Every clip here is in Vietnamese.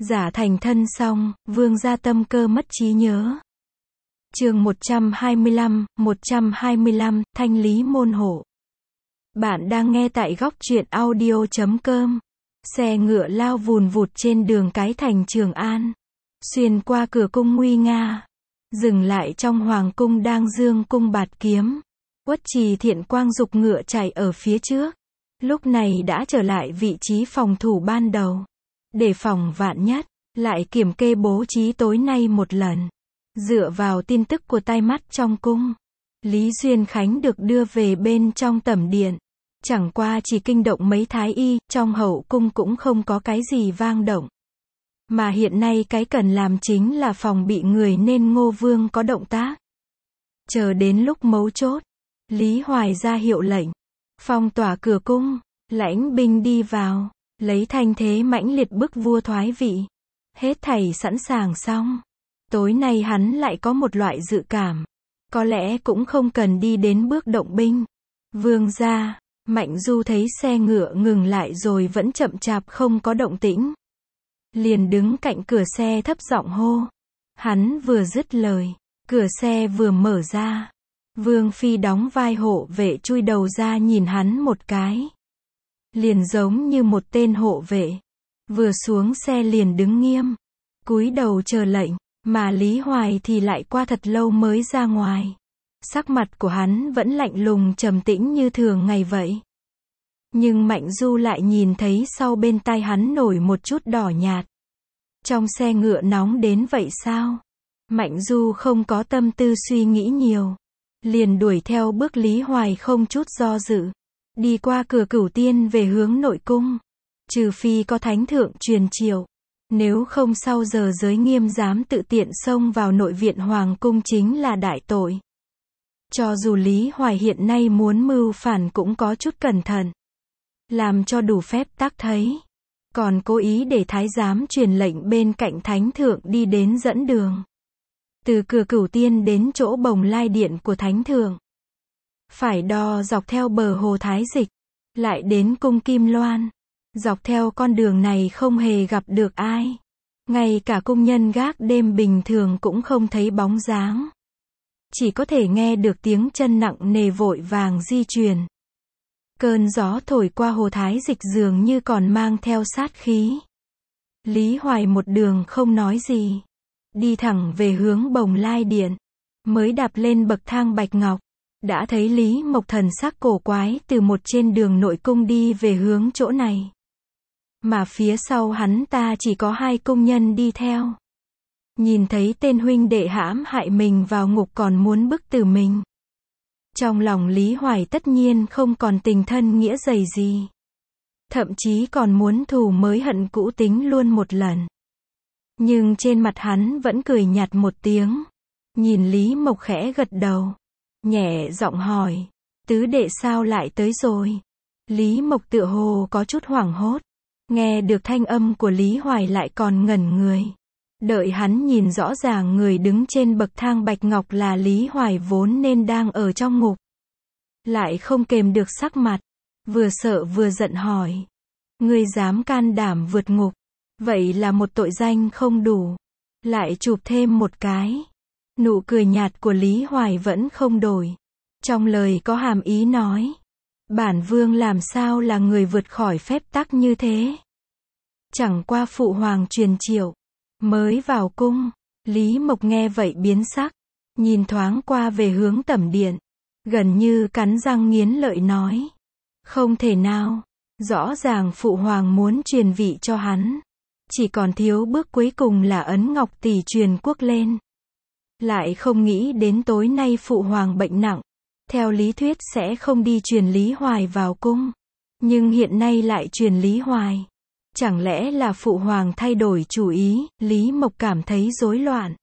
Giả thành thân xong, vương gia tâm cơ mất trí nhớ. Chương 125, thanh lý môn hộ. Bạn đang nghe tại góc truyện audio.com. Xe ngựa lao vùn vụt trên đường cái thành Trường An, xuyên qua cửa cung nguy nga, dừng lại trong hoàng cung đang dương cung bạt kiếm. Uất Trì Thiện Quang giục ngựa chạy ở phía trước, lúc này đã trở lại vị trí phòng thủ ban đầu, để phòng vạn nhất, lại kiểm kê bố trí tối nay một lần. Dựa vào tin tức của tai mắt trong cung, Lý Duyên Khánh được đưa về bên trong tẩm điện. Chẳng qua chỉ kinh động mấy thái y, trong hậu cung cũng không có cái gì vang động. Mà hiện nay cái cần làm chính là phòng bị người nên Ngô Vương có động tác. Chờ đến lúc mấu chốt, Lý Hoài ra hiệu lệnh, phong tỏa cửa cung, lãnh binh đi vào, lấy thanh thế mãnh liệt bức vua thoái vị. Hết thảy sẵn sàng xong. Tối nay hắn lại có một loại dự cảm, có lẽ cũng không cần đi đến bước động binh. Vương gia, Mạnh Du thấy xe ngựa ngừng lại rồi vẫn chậm chạp không có động tĩnh, liền đứng cạnh cửa xe thấp giọng hô. Hắn vừa dứt lời, cửa xe vừa mở ra. Vương Phi đóng vai hộ vệ chui đầu ra nhìn hắn một cái, liền giống như một tên hộ vệ. Vừa xuống xe liền đứng nghiêm, cúi đầu chờ lệnh, mà Lý Hoài thì lại qua thật lâu mới ra ngoài. Sắc mặt của hắn vẫn lạnh lùng trầm tĩnh như thường ngày vậy. Nhưng Mạnh Du lại nhìn thấy sau bên tai hắn nổi một chút đỏ nhạt. Trong xe ngựa nóng đến vậy sao? Mạnh Du không có tâm tư suy nghĩ nhiều, liền đuổi theo bước Lý Hoài không chút do dự, đi qua cửa Cửu Tiên về hướng nội cung. Trừ phi có thánh thượng truyền triệu, nếu không sau giờ giới nghiêm dám tự tiện xông vào nội viện hoàng cung chính là đại tội. Cho dù Lý Hoài hiện nay muốn mưu phản cũng có chút cẩn thận, làm cho đủ phép tắc thấy, còn cố ý để thái giám truyền lệnh bên cạnh thánh thượng đi đến dẫn đường. Từ cửa Cửu Tiên đến chỗ Bồng Lai Điện của thánh thượng, phải đò dọc theo bờ hồ Thái Dịch, lại đến cung Kim Loan. Dọc theo con đường này không hề gặp được ai, ngay cả cung nhân gác đêm bình thường cũng không thấy bóng dáng, chỉ có thể nghe được tiếng chân nặng nề vội vàng di chuyển. Cơn gió thổi qua hồ Thái Dịch dường như còn mang theo sát khí. Lý Hoài một đường không nói gì, đi thẳng về hướng Bồng Lai Điện. Mới đạp lên bậc thang bạch ngọc, đã thấy Lý Mộc thần sắc cổ quái từ một trên đường nội cung đi về hướng chỗ này. Mà phía sau hắn ta chỉ có hai cung nhân đi theo. Nhìn thấy tên huynh đệ hãm hại mình vào ngục còn muốn bức tử mình, trong lòng Lý Hoài tất nhiên không còn tình thân nghĩa dày gì, thậm chí còn muốn thù mới hận cũ tính luôn một lần. Nhưng trên mặt hắn vẫn cười nhạt một tiếng, nhìn Lý Mộc khẽ gật đầu, nhẹ giọng hỏi, tứ đệ sao lại tới rồi? Lý Mộc tựa hồ có chút hoảng hốt, nghe được thanh âm của Lý Hoài lại còn ngẩn người. Đợi hắn nhìn rõ ràng người đứng trên bậc thang bạch ngọc là Lý Hoài vốn nên đang ở trong ngục, lại không kềm được sắc mặt, vừa sợ vừa giận hỏi, ngươi dám can đảm vượt ngục, vậy là một tội danh không đủ, lại chụp thêm một cái. Nụ cười nhạt của Lý Hoài vẫn không đổi, trong lời có hàm ý nói, bản vương làm sao là người vượt khỏi phép tắc như thế? Chẳng qua phụ hoàng truyền triệu, mới vào cung. Lý Mộc nghe vậy biến sắc, nhìn thoáng qua về hướng tẩm điện, gần như cắn răng nghiến lợi nói, không thể nào, rõ ràng phụ hoàng muốn truyền vị cho hắn, chỉ còn thiếu bước cuối cùng là ấn ngọc tỷ truyền quốc lên. Lại không nghĩ đến tối nay phụ hoàng bệnh nặng, theo lý thuyết sẽ không đi truyền Lý Hoài vào cung, nhưng hiện nay lại truyền Lý Hoài. Chẳng lẽ là phụ hoàng thay đổi chủ ý? Lý Mộc cảm thấy rối loạn.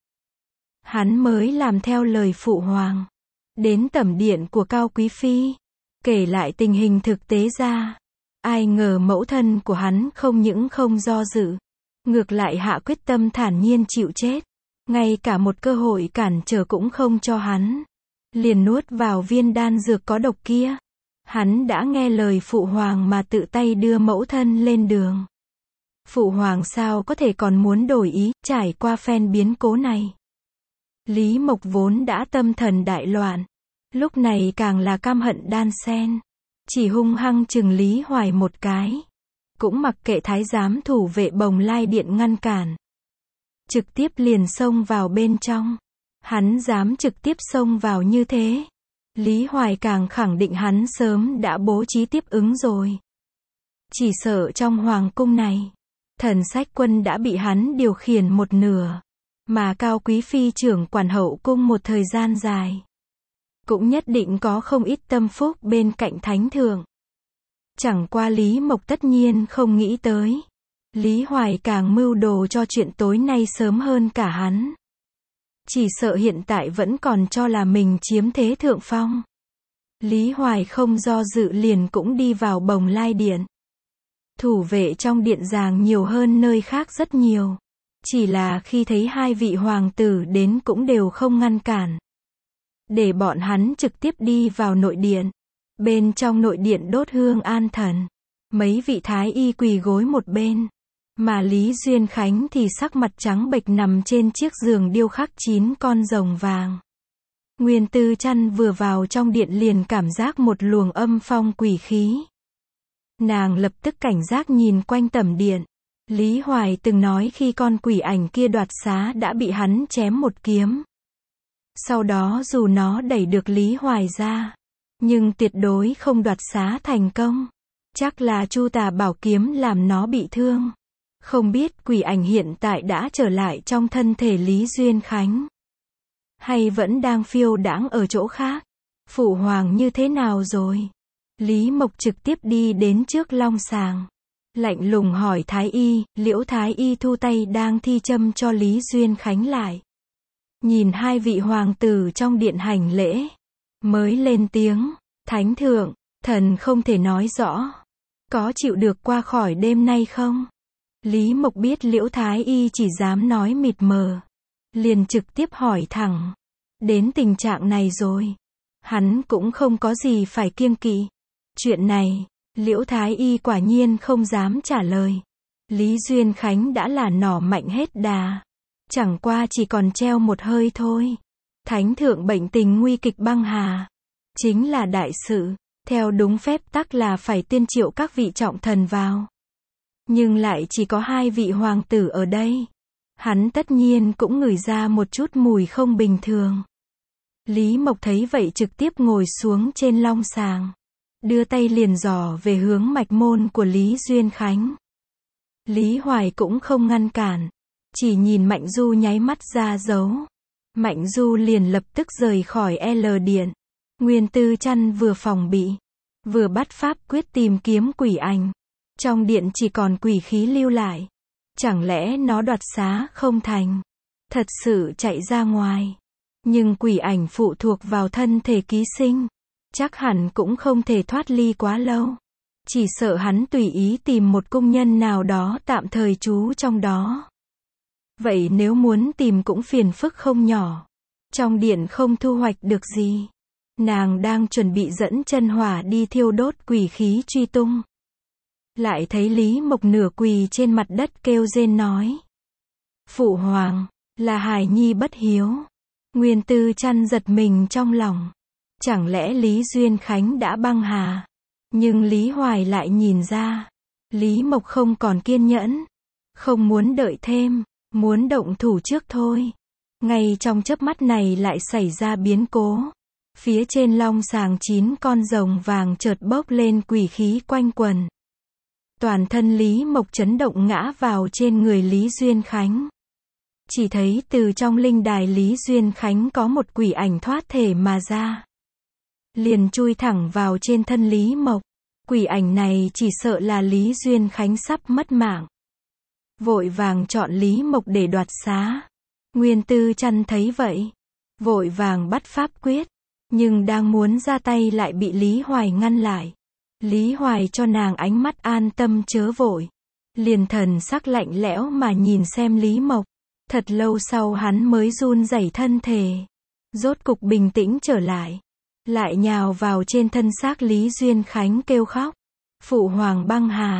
Hắn mới làm theo lời phụ hoàng, đến tẩm điện của Cao Quý Phi, kể lại tình hình thực tế ra. Ai ngờ mẫu thân của hắn không những không do dự, ngược lại hạ quyết tâm thản nhiên chịu chết, ngay cả một cơ hội cản trở cũng không cho hắn, liền nuốt vào viên đan dược có độc kia. Hắn đã nghe lời phụ hoàng mà tự tay đưa mẫu thân lên đường. Phụ hoàng sao có thể còn muốn đổi ý, trải qua phen biến cố này. Lý Mộc vốn đã tâm thần đại loạn, lúc này càng là căm hận đan sen. Chỉ hung hăng chừng Lý Hoài một cái. Cũng mặc kệ thái giám thủ vệ Bồng Lai Điện ngăn cản. Trực tiếp liền xông vào bên trong. Hắn dám trực tiếp xông vào như thế. Lý Hoài càng khẳng định hắn sớm đã bố trí tiếp ứng rồi. Chỉ sợ trong hoàng cung này, Thần Sách Quân đã bị hắn điều khiển một nửa. Mà Cao Quý Phi trưởng quản hậu cung một thời gian dài. Cũng nhất định có không ít tâm phúc bên cạnh thánh thượng. Chẳng qua Lý Mộc tất nhiên không nghĩ tới. Lý Hoài càng mưu đồ cho chuyện tối nay sớm hơn cả hắn. Chỉ sợ hiện tại vẫn còn cho là mình chiếm thế thượng phong. Lý Hoài không do dự liền cũng đi vào Bồng Lai Điện. Thủ vệ trong điện giàng nhiều hơn nơi khác rất nhiều. Chỉ là khi thấy hai vị hoàng tử đến cũng đều không ngăn cản. Để bọn hắn trực tiếp đi vào nội điện. Bên trong nội điện đốt hương an thần. Mấy vị thái y quỳ gối một bên. Mà Lý Duyên Khánh thì sắc mặt trắng bệch nằm trên chiếc giường điêu khắc 9 con rồng vàng. Nguyên Tư Trăn vừa vào trong điện liền cảm giác một luồng âm phong quỷ khí. Nàng lập tức cảnh giác nhìn quanh tẩm điện. Lý Hoài từng nói khi con quỷ ảnh kia đoạt xá đã bị hắn chém một kiếm. Sau đó dù nó đẩy được Lý Hoài ra, nhưng tuyệt đối không đoạt xá thành công. Chắc là Chu Tà Bảo kiếm làm nó bị thương. Không biết quỷ ảnh hiện tại đã trở lại trong thân thể Lý Duyên Khánh. Hay vẫn đang phiêu đãng ở chỗ khác. Phụ hoàng như thế nào rồi? Lý Mộc trực tiếp đi đến trước long sàng. Lạnh lùng hỏi Thái Y, Liễu Thái Y thu tay đang thi châm cho Lý Duyên Khánh lại. Nhìn hai vị hoàng tử trong điện hành lễ. Mới lên tiếng, Thánh thượng, thần không thể nói rõ. Có chịu được qua khỏi đêm nay không? Lý Mộc biết Liễu Thái Y chỉ dám nói mịt mờ. Liền trực tiếp hỏi thẳng. Đến tình trạng này rồi. Hắn cũng không có gì phải kiêng kỵ. Chuyện này, Liễu Thái Y quả nhiên không dám trả lời. Lý Duyên Khánh đã là nỏ mạnh hết đà. Chẳng qua chỉ còn treo một hơi thôi. Thánh thượng bệnh tình nguy kịch băng hà. Chính là đại sự. Theo đúng phép tắc là phải tuyên triệu các vị trọng thần vào. Nhưng lại chỉ có hai vị hoàng tử ở đây. Hắn tất nhiên cũng ngửi ra một chút mùi không bình thường. Lý Mộc thấy vậy trực tiếp ngồi xuống trên long sàng. Đưa tay liền dò về hướng mạch môn của Lý Duyên Khánh. Lý Hoài cũng không ngăn cản. Chỉ nhìn Mạnh Du nháy mắt ra dấu. Mạnh Du liền lập tức rời khỏi L điện. Nguyên Tư Trăn vừa phòng bị. Vừa bắt pháp quyết tìm kiếm quỷ ảnh. Trong điện chỉ còn quỷ khí lưu lại. Chẳng lẽ nó đoạt xá không thành. Thật sự chạy ra ngoài. Nhưng quỷ ảnh phụ thuộc vào thân thể ký sinh. Chắc hẳn cũng không thể thoát ly quá lâu. Chỉ sợ hắn tùy ý tìm một cung nhân nào đó tạm thời trú trong đó. Vậy nếu muốn tìm cũng phiền phức không nhỏ. Trong điện không thu hoạch được gì. Nàng đang chuẩn bị dẫn chân hỏa đi thiêu đốt quỷ khí truy tung. Lại thấy Lý Mộc nửa quỳ trên mặt đất kêu rên nói. Phụ hoàng, là hài nhi bất hiếu. Nguyên Tư Trăn giật mình trong lòng. Chẳng lẽ Lý Duyên Khánh đã băng hà? Nhưng Lý Hoài lại nhìn ra. Lý Mộc không còn kiên nhẫn. Không muốn đợi thêm. Muốn động thủ trước thôi. Ngay trong chớp mắt này lại xảy ra biến cố. Phía trên long sàng 9 con rồng vàng chợt bốc lên quỷ khí quanh quần. Toàn thân Lý Mộc chấn động ngã vào trên người Lý Duyên Khánh. Chỉ thấy từ trong linh đài Lý Duyên Khánh có một quỷ ảnh thoát thể mà ra. Liền chui thẳng vào trên thân Lý Mộc. Quỷ ảnh này chỉ sợ là Lý Duyên Khánh sắp mất mạng. Vội vàng chọn Lý Mộc để đoạt xá. Nguyên Tư Trăn thấy vậy. Vội vàng bắt pháp quyết. Nhưng đang muốn ra tay lại bị Lý Hoài ngăn lại. Lý Hoài cho nàng ánh mắt an tâm chớ vội. Liền thần sắc lạnh lẽo mà nhìn xem Lý Mộc. Thật lâu sau hắn mới run rẩy thân thể. Rốt cục bình tĩnh trở lại. Lại nhào vào trên thân xác Lý Duyên Khánh kêu khóc. Phụ hoàng băng hà.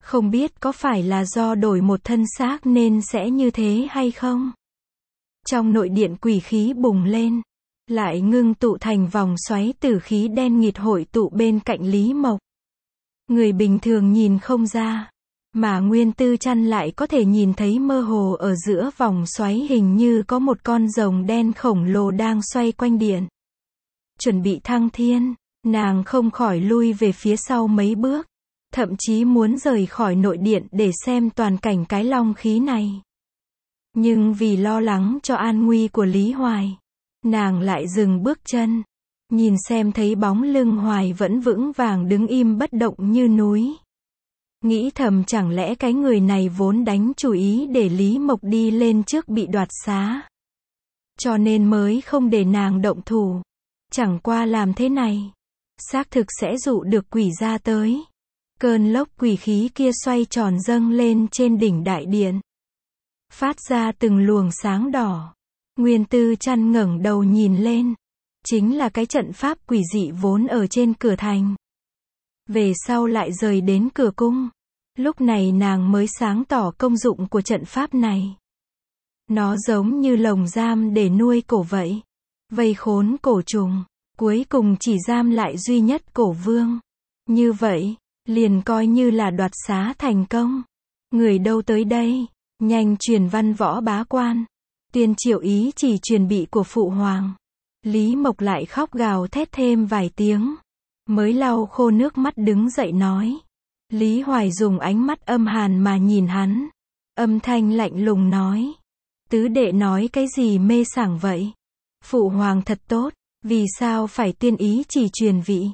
Không biết có phải là do đổi một thân xác nên sẽ như thế hay không? Trong nội điện quỷ khí bùng lên, lại ngưng tụ thành vòng xoáy tử khí đen nghịt hội tụ bên cạnh Lý Mộc. Người bình thường nhìn không ra, mà Nguyên Tư Trăn lại có thể nhìn thấy mơ hồ ở giữa vòng xoáy hình như có một con rồng đen khổng lồ đang xoay quanh điện. Chuẩn bị thăng thiên, nàng không khỏi lui về phía sau mấy bước, thậm chí muốn rời khỏi nội điện để xem toàn cảnh cái long khí này. Nhưng vì lo lắng cho an nguy của Lý Hoài, nàng lại dừng bước chân, nhìn xem thấy bóng lưng Hoài vẫn vững vàng đứng im bất động như núi. Nghĩ thầm chẳng lẽ cái người này vốn đánh chủ ý để Lý Mộc đi lên trước bị đoạt xá, cho nên mới không để nàng động thủ. Chẳng qua làm thế này, xác thực sẽ dụ được quỷ ra tới. Cơn lốc quỷ khí kia xoay tròn dâng lên trên đỉnh đại điện, phát ra từng luồng sáng đỏ. Nguyên Tư Trăn ngẩng đầu nhìn lên, chính là cái trận pháp quỷ dị vốn ở trên cửa thành. Về sau lại rời đến cửa cung. Lúc này nàng mới sáng tỏ công dụng của trận pháp này. Nó giống như lồng giam để nuôi cổ vậy, vây khốn cổ trùng, cuối cùng chỉ giam lại duy nhất cổ vương. Như vậy, liền coi như là đoạt xá thành công. Người đâu tới đây, nhanh truyền văn võ bá quan, tuyên triệu ý chỉ truyền bị của phụ hoàng. Lý Mộc lại khóc gào thét thêm vài tiếng, mới lau khô nước mắt đứng dậy nói. Lý Hoài dùng ánh mắt âm hàn mà nhìn hắn, âm thanh lạnh lùng nói. Tứ đệ nói cái gì mê sảng vậy? Phụ hoàng thật tốt, vì sao phải tuyên ý chỉ truyền vị?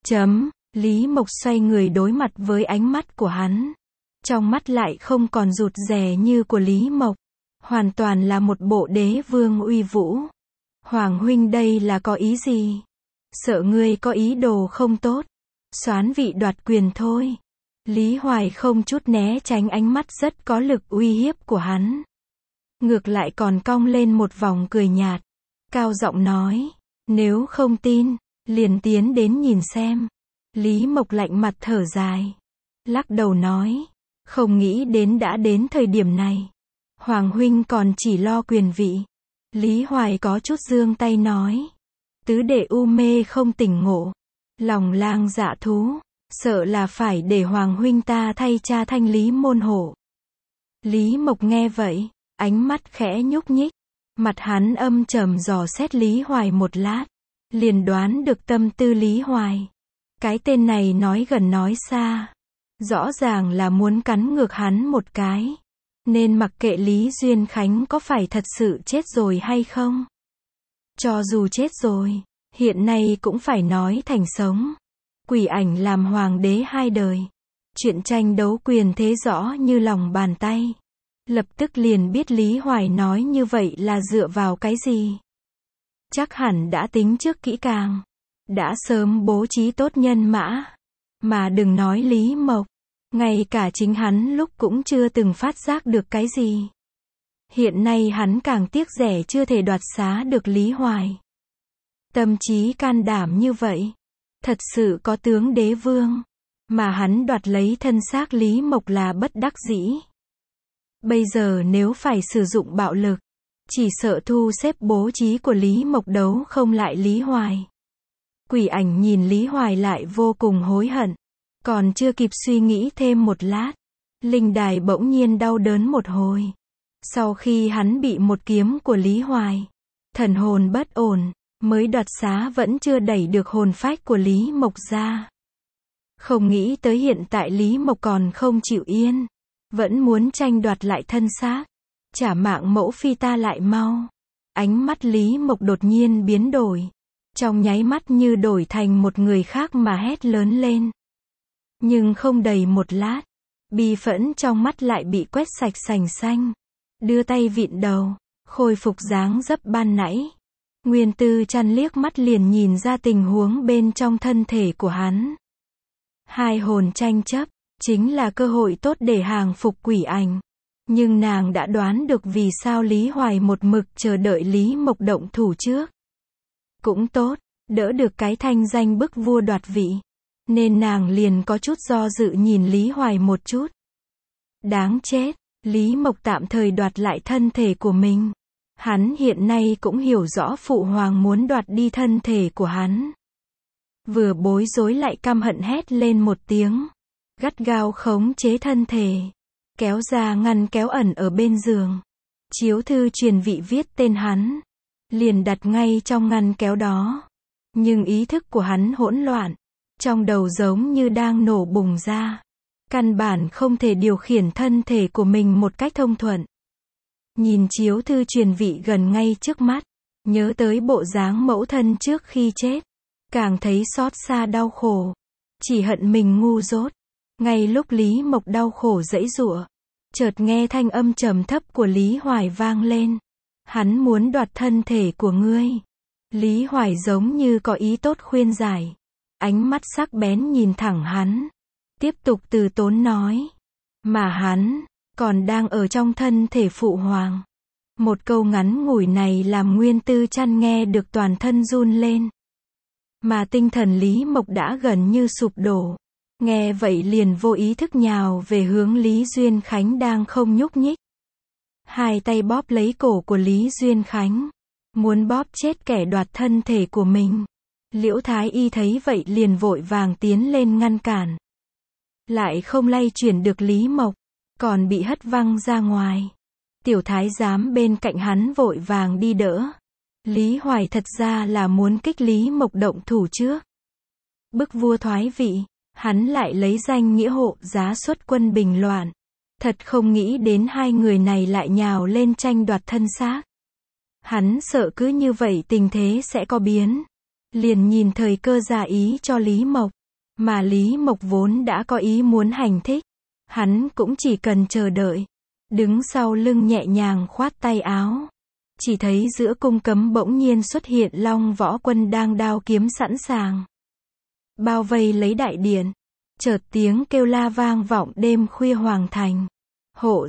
Lý Mộc xoay người đối mặt với ánh mắt của hắn. Trong mắt lại không còn rụt rè như của Lý Mộc, hoàn toàn là một bộ đế vương uy vũ. Hoàng huynh đây là có ý gì? Sợ ngươi có ý đồ không tốt, soán vị đoạt quyền thôi. Lý Hoài không chút né tránh ánh mắt rất có lực uy hiếp của hắn. Ngược lại còn cong lên một vòng cười nhạt, cao giọng nói, nếu không tin, liền tiến đến nhìn xem. Lý Mộc lạnh mặt thở dài, lắc đầu nói, không nghĩ đến đã đến thời điểm này, Hoàng huynh còn chỉ lo quyền vị. Lý Hoài có chút giương tay nói, tứ đệ u mê không tỉnh ngộ, lòng lang dạ thú, sợ là phải để Hoàng huynh ta thay cha thanh lý môn hộ. Lý Mộc nghe vậy, ánh mắt khẽ nhúc nhích, mặt hắn âm trầm dò xét Lý Hoài một lát, liền đoán được tâm tư Lý Hoài. Cái tên này nói gần nói xa, rõ ràng là muốn cắn ngược hắn một cái, nên mặc kệ Lý Duyên Khánh có phải thật sự chết rồi hay không. Cho dù chết rồi, hiện nay cũng phải nói thành sống. Quỷ Ảnh làm hoàng đế 2 đời, chuyện tranh đấu quyền thế rõ như lòng bàn tay. Lập tức liền biết Lý Hoài nói như vậy là dựa vào cái gì. Chắc hẳn đã tính trước kỹ càng, đã sớm bố trí tốt nhân mã. Mà đừng nói Lý Mộc, ngay cả chính hắn lúc cũng chưa từng phát giác được cái gì. Hiện nay hắn càng tiếc rẻ chưa thể đoạt xá được Lý Hoài. Tâm trí can đảm như vậy, thật sự có tướng đế vương, mà hắn đoạt lấy thân xác Lý Mộc là bất đắc dĩ. Bây giờ nếu phải sử dụng bạo lực, chỉ sợ thu xếp bố trí của Lý Mộc đấu không lại Lý Hoài. Quỷ Ảnh nhìn Lý Hoài lại vô cùng hối hận, còn chưa kịp suy nghĩ thêm một lát, linh đài bỗng nhiên đau đớn một hồi. Sau khi hắn bị một kiếm của Lý Hoài, thần hồn bất ổn, mới đoạt xá vẫn chưa đẩy được hồn phách của Lý Mộc ra. Không nghĩ tới hiện tại Lý Mộc còn không chịu yên, vẫn muốn tranh đoạt lại thân xác. Trả mạng mẫu phi ta lại mau. Ánh mắt Lý Mộc đột nhiên biến đổi, trong nháy mắt như đổi thành một người khác mà hét lớn lên. Nhưng không đầy một lát, bi phẫn trong mắt lại bị quét sạch sành xanh. Đưa tay vịn đầu, khôi phục dáng dấp ban nãy. Nguyên Tư Trăn liếc mắt liền nhìn ra tình huống bên trong thân thể của hắn. Hai hồn tranh chấp, chính là cơ hội tốt để hàng phục Quỷ Ảnh. Nhưng nàng đã đoán được vì sao Lý Hoài một mực chờ đợi Lý Mộc động thủ trước. Cũng tốt, đỡ được cái thanh danh bức vua đoạt vị. Nên nàng liền có chút do dự nhìn Lý Hoài một chút. Đáng chết, Lý Mộc tạm thời đoạt lại thân thể của mình. Hắn hiện nay cũng hiểu rõ phụ hoàng muốn đoạt đi thân thể của hắn. Vừa bối rối lại căm hận hét lên một tiếng. Gắt gao khống chế thân thể. Kéo ra ngăn kéo ẩn ở bên giường. Chiếu thư truyền vị viết tên hắn. Liền đặt ngay trong ngăn kéo đó. Nhưng ý thức của hắn hỗn loạn. Trong đầu giống như đang nổ bùng ra. Căn bản không thể điều khiển thân thể của mình một cách thông thuận. Nhìn chiếu thư truyền vị gần ngay trước mắt. Nhớ tới bộ dáng mẫu thân trước khi chết. Càng thấy xót xa đau khổ. Chỉ hận mình ngu dốt. Ngay lúc Lý Mộc đau khổ giãy giụa, chợt nghe thanh âm trầm thấp của Lý Hoài vang lên. Hắn muốn đoạt thân thể của ngươi. Lý Hoài giống như có ý tốt khuyên giải. Ánh mắt sắc bén nhìn thẳng hắn. Tiếp tục từ tốn nói. Mà hắn, còn đang ở trong thân thể phụ hoàng. Một câu ngắn ngủi này làm Nguyên Tư Trăn nghe được toàn thân run lên. Mà tinh thần Lý Mộc đã gần như sụp đổ. Nghe vậy liền vô ý thức nhào về hướng Lý Duyên Khánh đang không nhúc nhích. Hai tay bóp lấy cổ của Lý Duyên Khánh. Muốn bóp chết kẻ đoạt thân thể của mình. Liễu Thái Y thấy vậy liền vội vàng tiến lên ngăn cản. Lại không lay chuyển được Lý Mộc. Còn bị hất văng ra ngoài. Tiểu thái giám bên cạnh hắn vội vàng đi đỡ. Lý Hoài thật ra là muốn kích Lý Mộc động thủ trước. Bức vua thoái vị. Hắn lại lấy danh nghĩa hộ giá xuất quân bình loạn. Thật không nghĩ đến hai người này lại nhào lên tranh đoạt thân xác. Hắn sợ cứ như vậy tình thế sẽ có biến. Liền nhìn thời cơ ra ý cho Lý Mộc. Mà Lý Mộc vốn đã có ý muốn hành thích. Hắn cũng chỉ cần chờ đợi. Đứng sau lưng nhẹ nhàng khoát tay áo. Chỉ thấy giữa cung cấm bỗng nhiên xuất hiện Long Võ Quân đang đao kiếm sẵn sàng. Bao vây lấy đại điện. Chợt tiếng kêu la vang vọng đêm khuya hoàng thành. Hộ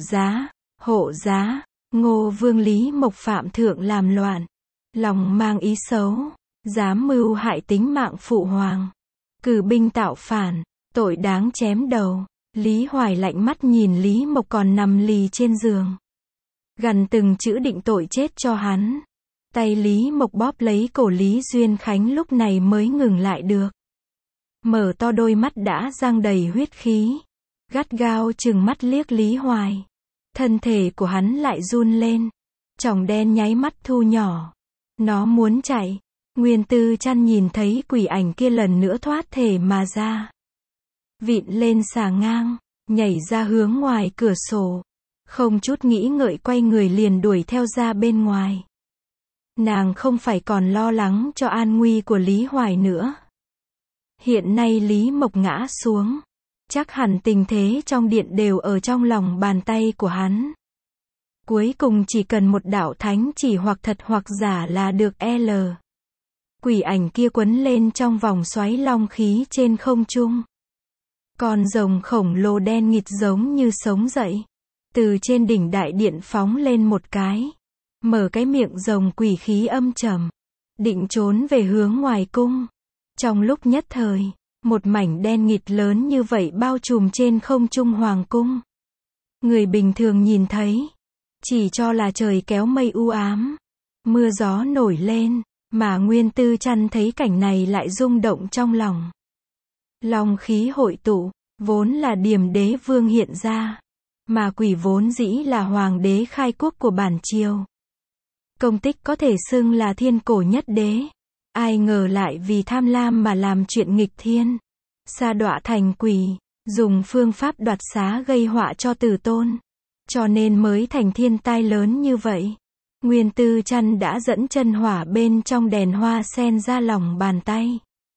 giá, Ngô Vương Lý Mộc phạm thượng làm loạn. Lòng mang ý xấu. Dám mưu hại tính mạng phụ hoàng. Cử binh tạo phản. Tội đáng chém đầu. Lý Hoài lạnh mắt nhìn Lý Mộc còn nằm lì trên giường. Gằn từng chữ định tội chết cho hắn. Tay Lý Mộc bóp lấy cổ Lý Duyên Khánh lúc này mới ngừng lại được. Mở to đôi mắt đã giăng đầy huyết khí. Gắt gao trừng mắt liếc Lý Hoài. Thân thể của hắn lại run lên. Tròng đen nháy mắt thu nhỏ. Nó muốn chạy. Nguyên Tư Trăn nhìn thấy quỷ ảnh kia lần nữa thoát thể mà ra. Vịn lên xà ngang. Nhảy ra hướng ngoài cửa sổ. Không chút nghĩ ngợi quay người liền đuổi theo ra bên ngoài. Nàng không phải còn lo lắng cho an nguy của Lý Hoài nữa. Hiện nay Lý Mộc ngã xuống. Chắc hẳn tình thế trong điện đều ở trong lòng bàn tay của hắn. Cuối cùng chỉ cần một đạo thánh chỉ hoặc thật hoặc giả là được L. Quỷ ảnh kia quấn lên trong vòng xoáy long khí trên không trung. Con rồng khổng lồ đen nghịt giống như sống dậy. Từ trên đỉnh đại điện phóng lên một cái. Mở cái miệng rồng quỷ khí âm trầm. Định trốn về hướng ngoài cung. Trong lúc nhất thời, một mảnh đen nghịt lớn như vậy bao trùm trên không trung hoàng cung. Người bình thường nhìn thấy, chỉ cho là trời kéo mây u ám. Mưa gió nổi lên, mà Nguyên Tư Trăn thấy cảnh này lại rung động trong lòng. Long khí hội tụ, vốn là Điềm Đế Vương hiện ra. Mà quỷ vốn dĩ là hoàng đế khai quốc của bản triều. Công tích có thể xưng là thiên cổ nhất đế. Ai ngờ lại vì tham lam mà làm chuyện nghịch thiên. Sa đọa thành quỷ, dùng phương pháp đoạt xá gây họa cho tử tôn. Cho nên mới thành thiên tai lớn như vậy. Nguyên Tư Trăn đã dẫn chân hỏa bên trong đèn hoa sen ra lòng bàn tay.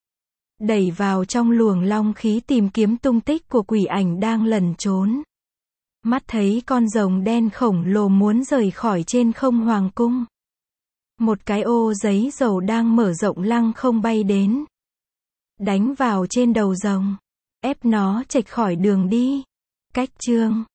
Đẩy vào trong luồng long khí tìm kiếm tung tích của quỷ ảnh đang lẩn trốn. Mắt thấy con rồng đen khổng lồ muốn rời khỏi trên không hoàng cung. Một cái ô giấy dầu đang mở rộng lăng không bay đến. Đánh vào trên đầu rồng. Ép nó chệch khỏi đường đi. Cách chương